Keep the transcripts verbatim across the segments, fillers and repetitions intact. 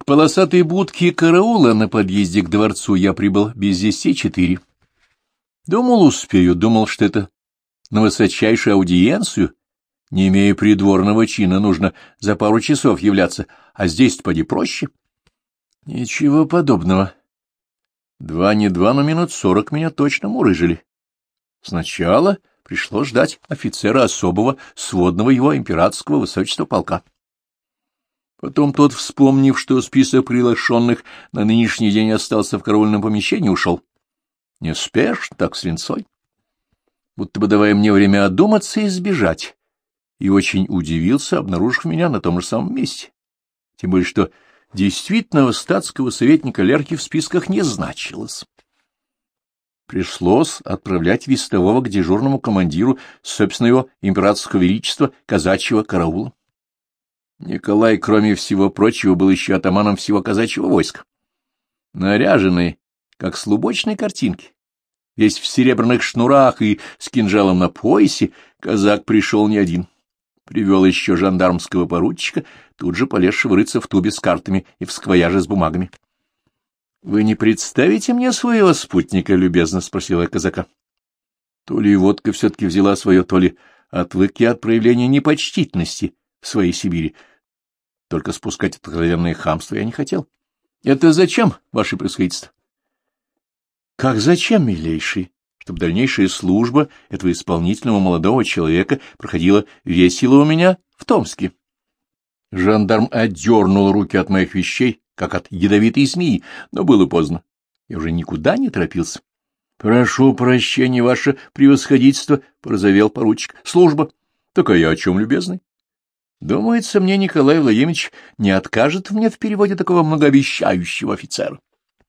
полосатой будке караула на подъезде к дворцу я прибыл без десяти четыре. Думал, успею, думал, что это на высочайшую аудиенцию, не имея придворного чина, нужно за пару часов являться, а здесь-то поди проще. Ничего подобного. Два не два, но минут сорок меня точно мурыжили. Сначала пришлось ждать офицера особого, сводного его императорского высочества полка. Потом тот, вспомнив, что список приглашенных на нынешний день остался в караульном помещении, ушел. Неспешно, так с линцой, будто бы давая мне время одуматься и сбежать, и очень удивился, обнаружив меня на том же самом месте. Тем более, что действительного статского советника Лерки в списках не значилось. Пришлось отправлять вестового к дежурному командиру, собственно, его императорского величества казачьего караула. Николай, кроме всего прочего, был еще атаманом всего казачьего войска. Наряженный, как с лубочной картинки, весь в серебряных шнурах и с кинжалом на поясе, казак пришел не один. Привел еще жандармского поручика, тут же полезшего рыться в тубе с картами и в сквояже с бумагами. — Вы не представите мне своего спутника, любезно? — спросила я казака. То ли водка все-таки взяла свое, то ли отвык я от проявления непочтительности в своей Сибири. Только спускать откровенное хамство я не хотел. — Это зачем, ваше превосходительство? — Как зачем, милейший? Чтобы дальнейшая служба этого исполнительного молодого человека проходила весело у меня в Томске. Жандарм отдернул руки от моих вещей, как от ядовитой змеи, но было поздно. Я уже никуда не торопился. — Прошу прощения, ваше превосходительство, — порозовел поручик. — Служба. — Так а я о чем, любезный? Думается, мне Николай Владимирович не откажет мне в переводе такого многообещающего офицера.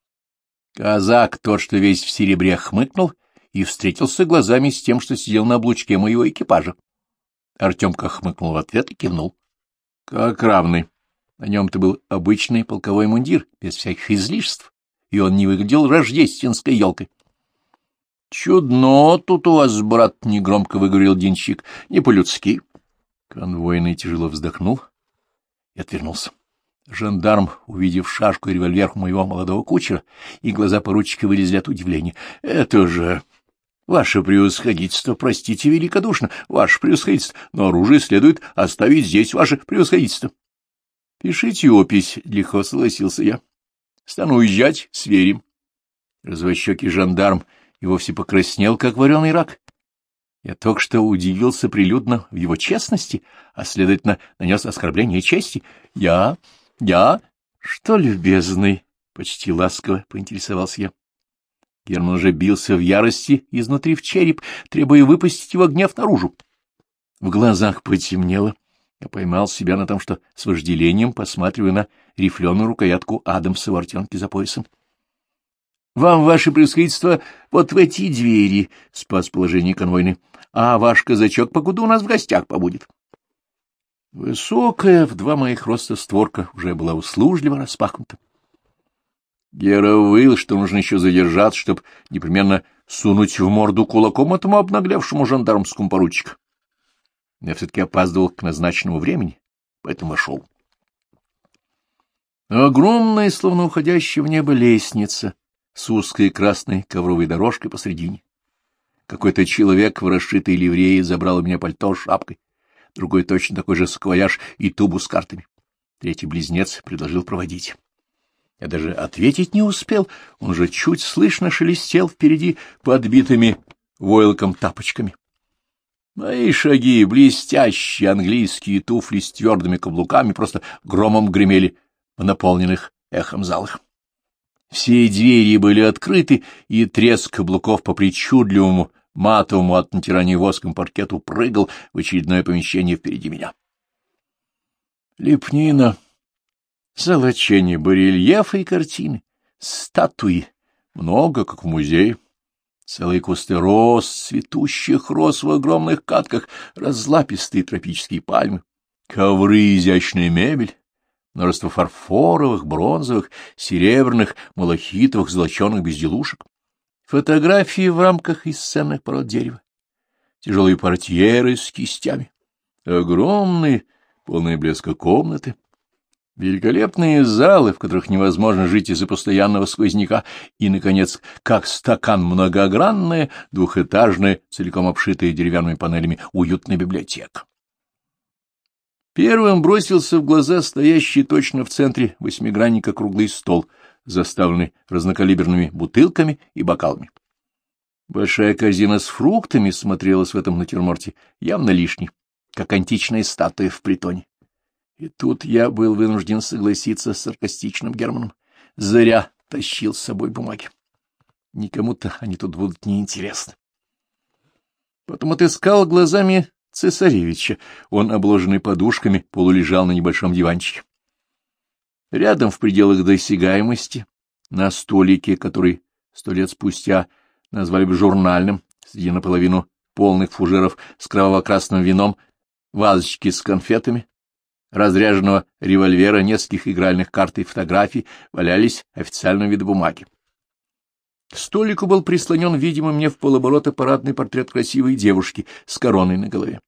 Казак, тот, что весь в серебре, хмыкнул и встретился глазами с тем, что сидел на облучке моего экипажа. Артемка хмыкнул в ответ и кивнул. Как равный. На нем-то был обычный полковой мундир, без всяких излишеств, и он не выглядел рождественской елкой. — Чудно тут у вас, брат, — негромко выговорил денщик, — не по-людски. Конвойный тяжело вздохнул и отвернулся. Жандарм, увидев шашку и револьвер моего молодого кучера, и глаза поручика вылезли от удивления. — Это же... Ваше превосходительство, простите великодушно, ваше превосходительство, но оружие следует оставить здесь, ваше превосходительство. — Пишите опись, — легко согласился я. — Стану уезжать, сверим. Развощекий жандарм и вовсе покраснел, как вареный рак. Я только что удивился прилюдно в его честности, а, следовательно, нанес оскорбление чести. Я... я... Что, любезный? — почти ласково поинтересовался я. Герман уже бился в ярости изнутри в череп, требуя выпустить его гнев наружу. В глазах потемнело. Я поймал себя на том, что с вожделением посматриваю на рифленую рукоятку Адамса в артенке за поясом. — Вам, ваше превосходительство, вот в эти двери, — спас положение конвойный, — а ваш казачок покуда у нас в гостях побудет. Высокая, в два моих роста створка уже была услужливо распахнута. Гера выл, что нужно еще задержаться, чтобы непременно сунуть в морду кулаком этому обнаглевшему жандармскому поручику. Я все-таки опаздывал к назначенному времени, поэтому шел. Огромная, словно уходящая в небо лестница, с узкой красной ковровой дорожкой посредине. Какой-то человек в расшитой ливреи забрал у меня пальто с шапкой, другой точно такой же саквояж и тубу с картами. Третий близнец предложил проводить. Я даже ответить не успел, он же чуть слышно шелестел впереди подбитыми войлоком тапочками. Мои шаги, блестящие английские туфли с твердыми каблуками, просто громом гремели в наполненных эхом залах. Все двери были открыты, и треск каблуков по причудливому матовому от натирания воском паркету прыгал в очередное помещение впереди меня. Лепнина, золочение, барельефы и картины, статуи, много, как в музее. Целые кусты роз, цветущих роз в огромных катках, разлапистые тропические пальмы, ковры, изящная мебель, множество фарфоровых, бронзовых, серебряных, малахитовых, золоченых безделушек, фотографии в рамках из ценных пород дерева, тяжелые портьеры с кистями, огромные, полные блеска комнаты. великолепные залы, в которых невозможно жить из-за постоянного сквозняка, и, наконец, как стакан многогранная, двухэтажная, целиком обшитая деревянными панелями, уютная библиотека. Первым бросился в глаза стоящий точно в центре восьмигранника круглый стол, заставленный разнокалиберными бутылками и бокалами. Большая корзина с фруктами смотрелась в этом натюрморте явно лишней, как античная статуя в притоне. И тут я был вынужден согласиться с саркастичным Германом. Зря тащил с собой бумаги. Никому-то они тут будут неинтересны. Потом отыскал глазами цесаревича. Он, обложенный подушками, полулежал на небольшом диванчике. Рядом, в пределах досягаемости, на столике, который сто лет спустя назвали бы журнальным, среди наполовину полных фужеров с кроваво-красным вином, вазочки с конфетами, разряженного револьвера, нескольких игральных карт и фотографий валялись официального вида бумаги. К столику был прислонен, видимо, мне в полоборота парадный портрет красивой девушки с короной на голове.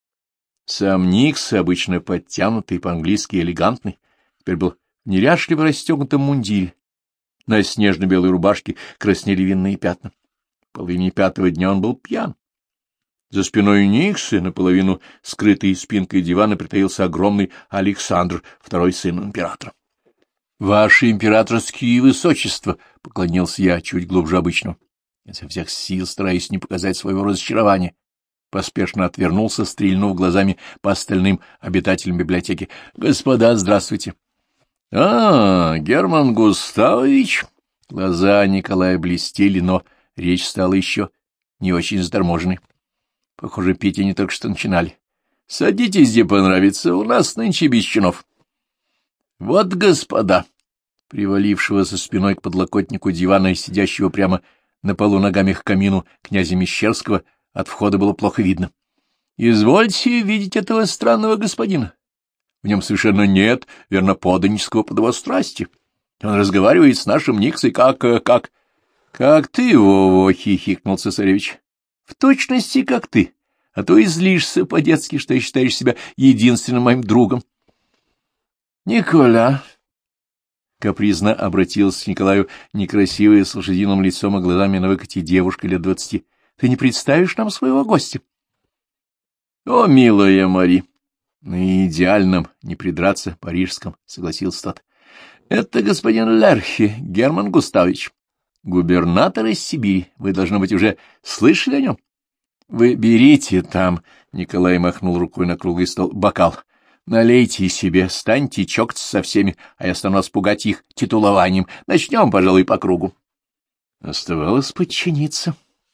Сам Никс, обычно подтянутый, по-английски элегантный, теперь был в неряшливо расстегнутом мундире. На снежно-белой рубашке краснели винные пятна. В половине пятого дня он был пьян. За спиной Никса, наполовину скрытой спинкой дивана, притаился огромный Александр, второй сын императора. — Ваше императорские высочества! — поклонился я чуть глубже обычного. Изо всех сил, стараясь не показать своего разочарования, поспешно отвернулся, стрельнув глазами по остальным обитателям библиотеки. — Господа, здравствуйте! — А, Герман Густавович! Глаза Николая блестели, но речь стала еще не очень заторможенной. Похоже, пить они только что начинали. — Садитесь, где понравится, у нас нынче без чинов. — Вот, господа! Привалившего со спиной к подлокотнику дивана и сидящего прямо на полу ногами к камину князя Мещерского от входа было плохо видно. — Извольте видеть этого странного господина. В нем совершенно нет верноподаннического подобострастия. Он разговаривает с нашим Никсой как... как... — Как ты, Вова, — хихикнул цесаревич. — В точности, как ты, а то и злишься по-детски, что считаешь себя единственным моим другом. — Николя, — капризно обратился к Николаю некрасивая с лошадиным лицом и глазами на выкате девушка лет двадцати, — ты не представишь нам своего гостя? — О, милая Мари! На идеальном, не придраться, парижском, — согласился тот. — Это господин Лерхи, Герман Густавович, губернатор из Сибири. Вы, должно быть, уже слышали о нем? — Вы берите там, — Николай махнул рукой на круглый стол, — бокал. Налейте себе, станьте чокаться со всеми, а я стану спугать их титулованием. Начнем, пожалуй, по кругу. Оставалось подчиниться.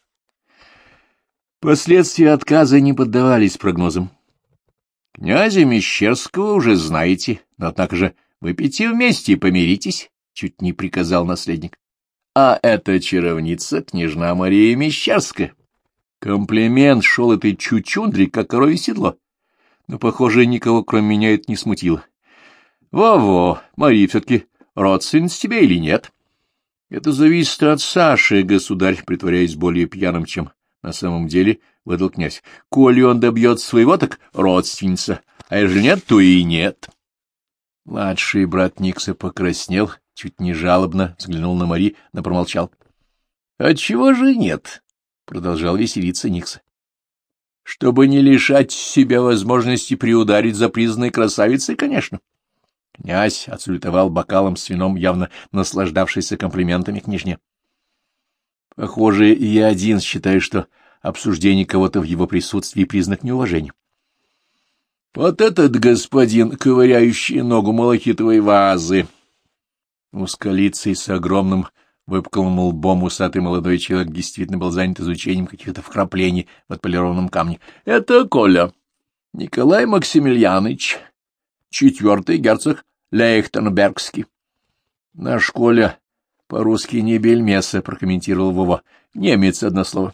Последствия отказа не поддавались прогнозам. Князя Мещерского уже знаете, но, однако же, выпейте вместе и помиритесь, — чуть не приказал наследник. А эта чаровница — княжна Мария Мещерская. Комплимент шел этой чучундре, как коровье седло. Но, похоже, никого, кроме меня, это не смутило. Во-во, Мария все-таки родственница тебе или нет? Это зависит от Саши, государь, притворяясь более пьяным, чем на самом деле, выдал князь. Коли он добьется своего, так родственница, а если нет, то и нет. Младший брат Никса покраснел, чуть не жалобно взглянул на Мари, но промолчал. — Отчего же нет? — продолжал веселиться Никса. Чтобы не лишать себя возможности приударить за признанной красавицей, конечно. Князь отсалютовал бокалом с вином, явно наслаждавшийся комплиментами княжне. Похоже, я один считаю, что обсуждение кого-то в его присутствии — признак неуважения. Вот этот господин, ковыряющий ногу малахитовой вазы. Узколицый с огромным выпуклым лбом усатый молодой человек действительно был занят изучением каких-то вкраплений в отполированном камне. Это Коля, Николай Максимiliaныч, четвертый герцог Лейхтенбергский. Наш Коля по-русски не бельмеса, прокомментировал Вова. Немец, одно слово.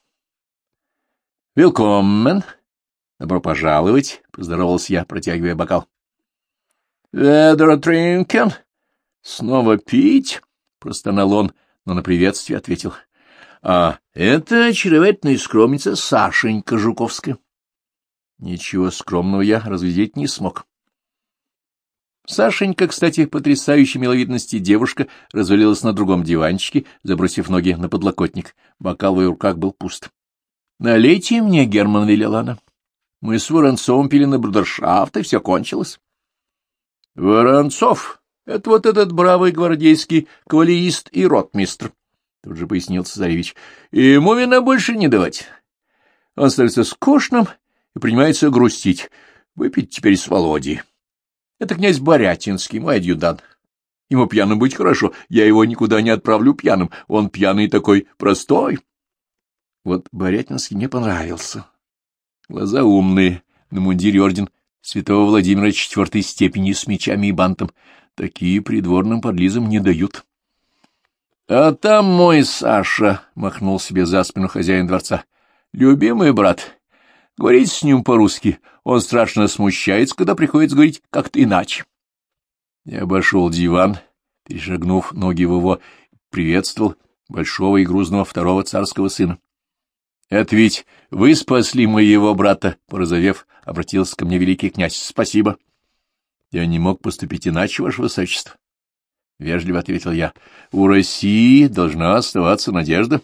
Велкоммен. Добро пожаловать, поздоровался я, протягивая бокал. Ведро тринкен. Снова пить? Простонал он, но на приветствие ответил. — А это очаровательная скромница Сашенька Жуковская. Ничего скромного я разглядеть не смог. Сашенька, кстати, потрясающей миловидности девушка, развалилась на другом диванчике, забросив ноги на подлокотник. Бокал в ее руках был пуст. — Налейте мне, — Герман велела она. — Мы с Воронцовым пили на брудершафт, и все кончилось. — Воронцов — это вот этот бравый гвардейский кавалерист и ротмистр, — тут же пояснил цесаревич. — И ему вина больше не давать. Он становится скучным и принимается грустить. Выпить теперь с Володей. Это князь Борятинский, мой адъютант. Ему пьяным быть хорошо, я его никуда не отправлю пьяным, он пьяный такой простой. Вот Борятинский мне понравился. Глаза умные, на мундире орден святого Владимира четвертой степени с мечами и бантом. Такие придворным подлизам не дают. — А там мой Саша, — махнул себе за спину хозяин дворца, — любимый брат. Говорить с ним по-русски. Он страшно смущается, когда приходится говорить как-то иначе. Я обошел диван, перешагнув ноги в его, приветствовал большого и грузного второго царского сына. — Это ведь вы спасли моего брата, — порозовев, обратился ко мне великий князь. — Спасибо. — Я не мог поступить иначе, ваше высочество. — вежливо ответил я. — У России должна оставаться надежда.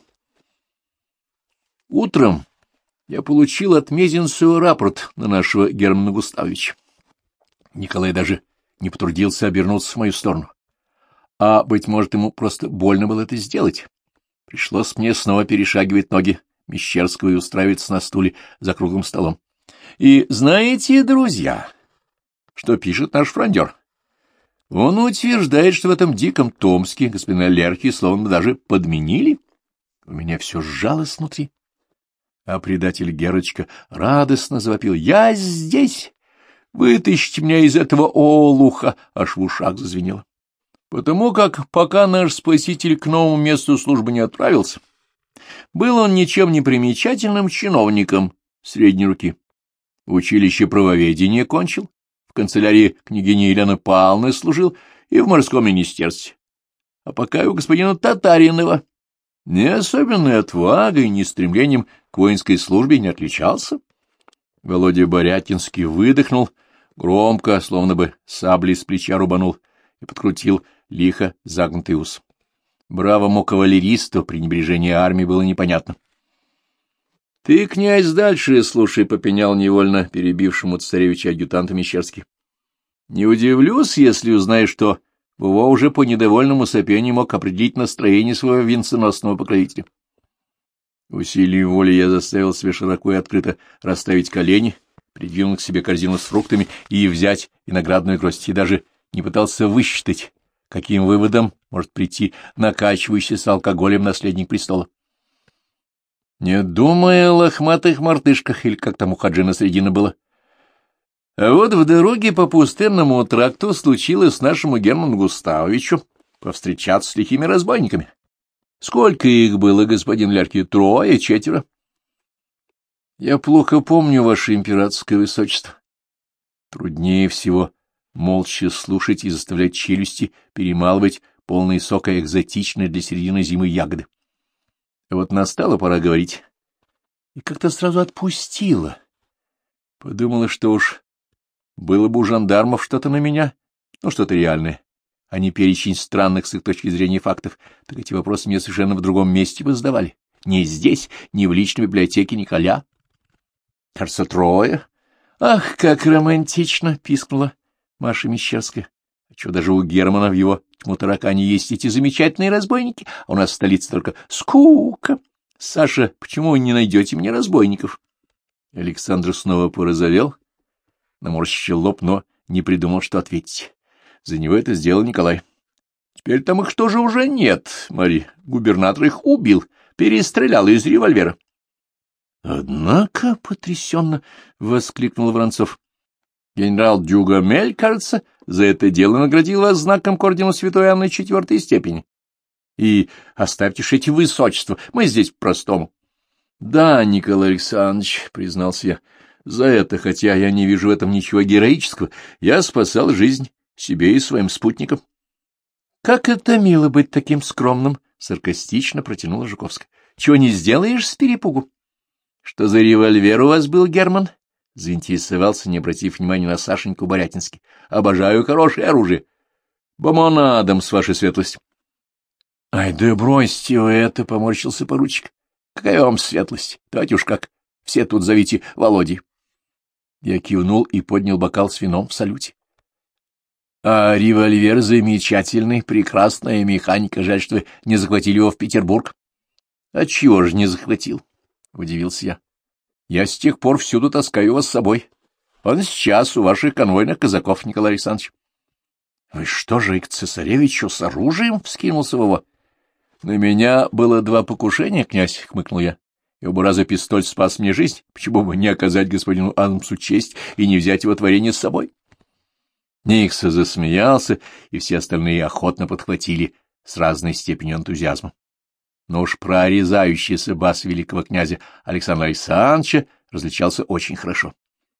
Утром я получил от Мезенцева рапорт на нашего Германа Густавовича. Николай даже не потрудился обернуться в мою сторону. А, быть может, ему просто больно было это сделать. Пришлось мне снова перешагивать ноги Мещерского и устраиваться на стуле за круглым столом. И знаете, друзья, что пишет наш фрондер? Он утверждает, что в этом диком Томске господина Лерки словно даже подменили. У меня все сжалось внутри. А предатель Герочка радостно завопил: «Я здесь! Вытащите меня из этого олуха!» Аж в ушах зазвенело. Потому как, пока наш спаситель к новому месту службы не отправился, был он ничем не примечательным чиновником средней руки. Училище правоведения кончил, в канцелярии княгини Елены Павловны служил и в морском министерстве. А пока и у господина Татаринова ни особенной отвагой, ни стремлением к воинской службе не отличался. Володя Борятинский выдохнул, громко, словно бы саблей с плеча рубанул, и подкрутил лихо загнутый ус. Бравому кавалеристу пренебрежение армии было непонятно. — Ты, князь, дальше слушай, — попенял невольно перебившему царевича адъютанта Мещерский. — Не удивлюсь, если узнаешь, что Вова уже по недовольному сопению мог определить настроение своего венценосного покровителя. Усилием воли я заставил себя широко и открыто расставить колени, придвинул к себе корзину с фруктами и взять виноградную гроздь, и даже не пытался высчитать, каким выводом может прийти накачивающийся алкоголем наследник престола. Не думая о лохматых мартышках, или как там у Хаджина Средина было. А вот в дороге по пустынному тракту случилось нашему Герману Густавовичу повстречаться с лихими разбойниками. Сколько их было, господин Лярки? Трое, четверо? Я плохо помню, ваше императорское высочество. Труднее всего молча слушать и заставлять челюсти перемалывать полные сока экзотичные для середины зимы ягоды. А вот настала пора говорить. И как-то сразу отпустила. Подумала, что уж было бы у жандармов что-то на меня, ну, что-то реальное, а не перечень странных с их точки зрения фактов, так эти вопросы мне совершенно в другом месте бы задавали. Не здесь, не в личной библиотеке Николя. Кажется, трое. Ах, как романтично! — пискнула Маша Мещерская. А что, даже у Германа в его тьму-таракане есть эти замечательные разбойники, а у нас в столице только скука. Саша, почему вы не найдете мне разбойников? Александр снова порозовел, наморщил лоб, но не придумал, что ответить. За него это сделал Николай. Теперь там их тоже уже нет, Мари. Губернатор их убил, перестрелял из револьвера. Однако, потрясенно воскликнул Воронцов. Генерал Дюгамель, кажется, за это дело наградил вас знаком к ордену Святой Анны четвертой степени. И оставьте ж эти высочества, мы здесь по-простому. — Да, Николай Александрович, — признался я, — за это, хотя я не вижу в этом ничего героического, я спасал жизнь себе и своим спутникам. — Как это мило быть таким скромным, — саркастично протянула Жуковская. — Чего не сделаешь с перепугу? — Что за револьвер у вас был, Герман? — заинтересовался, не обратив внимания на Сашеньку Борятинский. — Обожаю хорошее оружие. — Бомонадом, с вашей светлость. — Ай да бросьте вы это, — поморщился поручик. — Какая вам светлость? Давайте уж как все тут зовите Володей. Я кивнул и поднял бокал с вином в салюте. — А револьвер замечательный, прекрасная механика. Жаль, что вы не захватили его в Петербург. — Отчего же не захватил? — удивился я. — Я с тех пор всюду таскаю его с собой. Он сейчас у ваших конвойных казаков, Николай Александрович. — Вы что же и к цесаревичу с оружием? — вскинулся Вова. — На меня было два покушения, князь, — хмыкнул я. И оба раза пистоль спас мне жизнь. Почему бы не оказать господину Адамсу честь и не взять его творение с собой? Никса засмеялся, и все остальные охотно подхватили с разной степенью энтузиазма. Но уж прорезающийся бас великого князя Александра Александровича различался очень хорошо.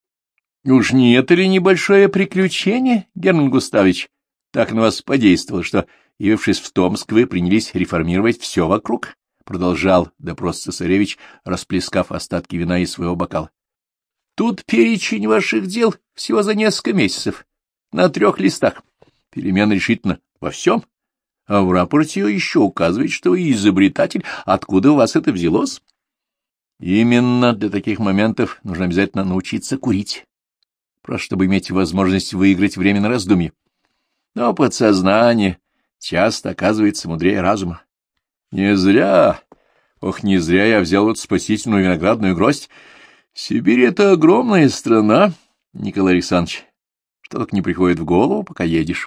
— Уж не это ли небольшое приключение, Герман Густавович, так на вас подействовало, что, явившись в Томск, вы принялись реформировать все вокруг? — продолжал допрос цесаревич, расплескав остатки вина из своего бокала. — Тут перечень ваших дел всего за несколько месяцев, на трех листах. Перемен решительно во всем. А в рапорте еще указывает, что вы изобретатель. Откуда у вас это взялось? Именно для таких моментов нужно обязательно научиться курить, просто чтобы иметь возможность выиграть время на раздумье. Но подсознание часто оказывается мудрее разума. Не зря, ох, не зря я взял вот спасительную виноградную гроздь. Сибирь — это огромная страна, Николай Александрович. Что только не приходит в голову, пока едешь.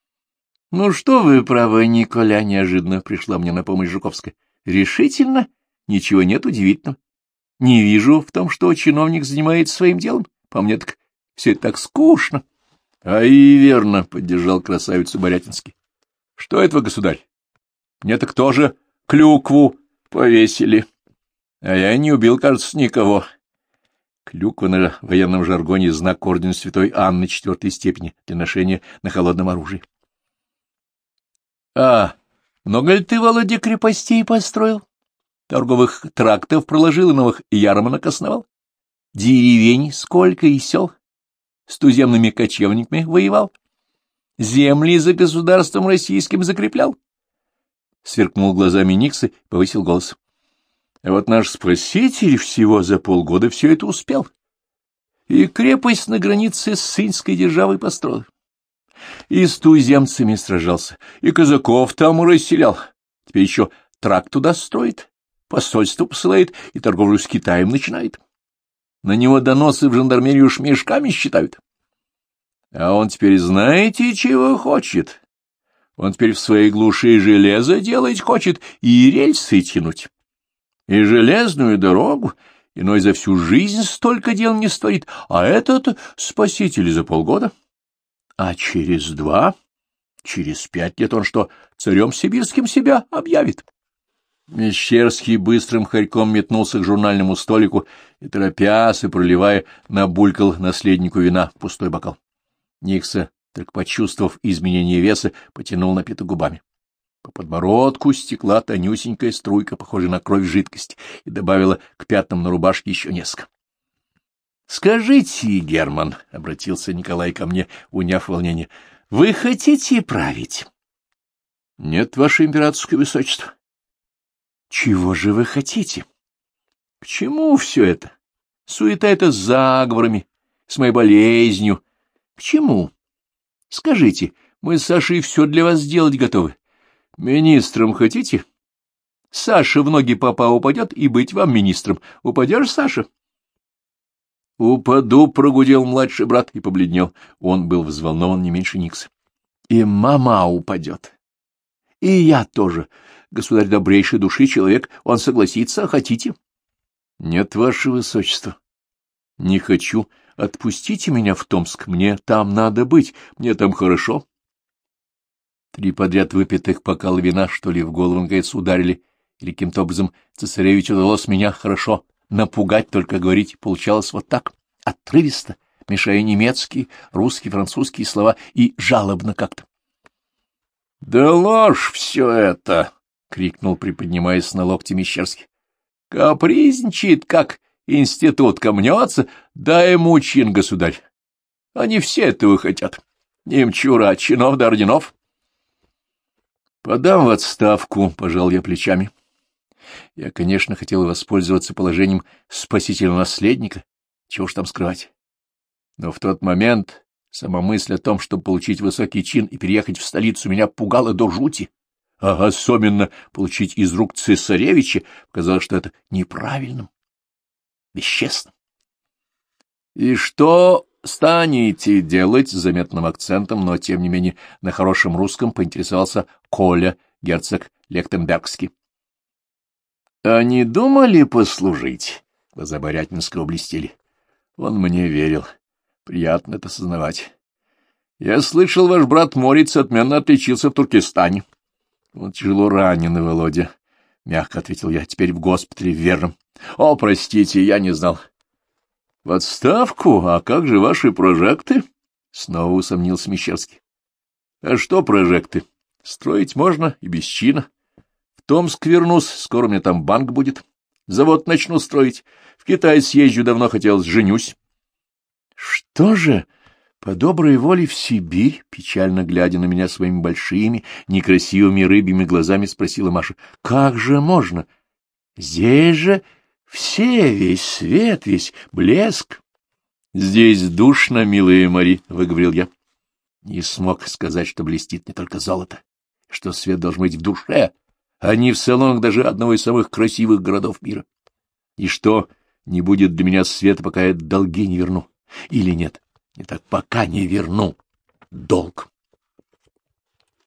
— Ну что вы, право, Николя, — неожиданно пришла мне на помощь Жуковская. — Решительно? Ничего нет удивительного. Не вижу в том, что чиновник занимается своим делом. По мне так все это так скучно. — А и верно, — поддержал красавицу Борятинский. — Что это вы, государь? Мне так тоже клюкву повесили. А я не убил, кажется, никого. Клюква на военном жаргоне — знак ордена святой Анны четвертой степени для ношения на холодном оружии. — А много ли ты, Володя, крепостей построил? Торговых трактов проложил и новых ярмарок основал? Деревень сколько и сел? С туземными кочевниками воевал? Земли за государством российским закреплял? Сверкнул глазами Никса и повысил голос. А вот наш спаситель всего за полгода все это успел. И крепость на границе с Сынской державой построил. И с туземцами сражался, и казаков там расселял. Теперь еще тракт туда строит, посольство посылает и торговлю с Китаем начинает. На него доносы в жандармерию уж мешками считают. А он теперь знаете, чего хочет? Он теперь в своей глуши железо делать хочет и рельсы тянуть. И железную дорогу, иной за всю жизнь столько дел не стоит, а этот спаситель за полгода. А через два, через пять лет он что, царем сибирским себя объявит? Мещерский быстрым хорьком метнулся к журнальному столику и, торопясь и проливая, набулькал наследнику вина в пустой бокал. Никса, только почувствовав изменение веса, потянул напиток губами. По подбородку стекла тонюсенькая струйка, похожая на кровь жидкость, и добавила к пятнам на рубашке еще несколько. — Скажите, Герман, — обратился Николай ко мне, уняв волнение, — вы хотите править? — Нет, ваше императорское высочество. — Чего же вы хотите? — К чему все это? Суета это с заговорами, с моей болезнью. К чему? Скажите, мы с Сашей все для вас сделать готовы. Министром хотите? Саша в ноги папа упадет, и быть вам министром. Упадешь, Саша? — Упаду, — прогудел младший брат и побледнел. Он был взволнован не меньше Никса. — И мама упадет. И я тоже. Государь добрейшей души человек, он согласится, хотите? — Нет, ваше высочество. — Не хочу. Отпустите меня в Томск. Мне там надо быть. Мне там хорошо. Три подряд выпитых бокала вина, что ли, в голову, наконец, ударили, или каким-то образом цесаревичу удалось меня хорошо напугать, только говорить получалось вот так, отрывисто, мешая немецкие, русские, французские слова, и жалобно как-то. — Да ложь все это! — крикнул, приподнимаясь на локте Мещерский. — Капризничает, как институт камнется, дай ему чин, государь. Они все этого хотят. Им чура чинов да орденов. Подам в отставку, пожал я плечами. Я, конечно, хотел воспользоваться положением спасительного наследника, чего уж там скрывать. Но в тот момент сама мысль о том, чтобы получить высокий чин и переехать в столицу, меня пугала до жути. А особенно получить из рук цесаревича, казалось, что это неправильным, бесчестным. — И что станете делать? — с заметным акцентом, но, тем не менее, на хорошем русском поинтересовался Коля, герцог Лехтенбергский. — А не думали послужить? — глаза Борятинского блестели. Он мне верил. Приятно это сознавать. Я слышал, ваш брат Морец отменно отличился в Туркестане. — Он тяжело раненый, Володя, — мягко ответил я, — теперь в госпитале в Верном. — О, простите, я не знал. — В отставку? А как же ваши прожекты? — снова усомнился Мещерский. — А что прожекты? Строить можно и без чина. В Томск вернусь, скоро у меня там банк будет. Завод начну строить. В Китай съезжу, давно хотел, женюсь. — Что же... По доброй воле в Сибирь, печально глядя на меня своими большими, некрасивыми рыбьими глазами, спросила Маша. — Как же можно? Здесь же все, весь свет, весь блеск. — Здесь душно, милая Мари, — выговорил я. Не смог сказать, что блестит не только золото, что свет должен быть в душе, а не в салонах даже одного из самых красивых городов мира. И что не будет для меня света, пока я долги не верну. Или нет? Не так, пока не верну долг.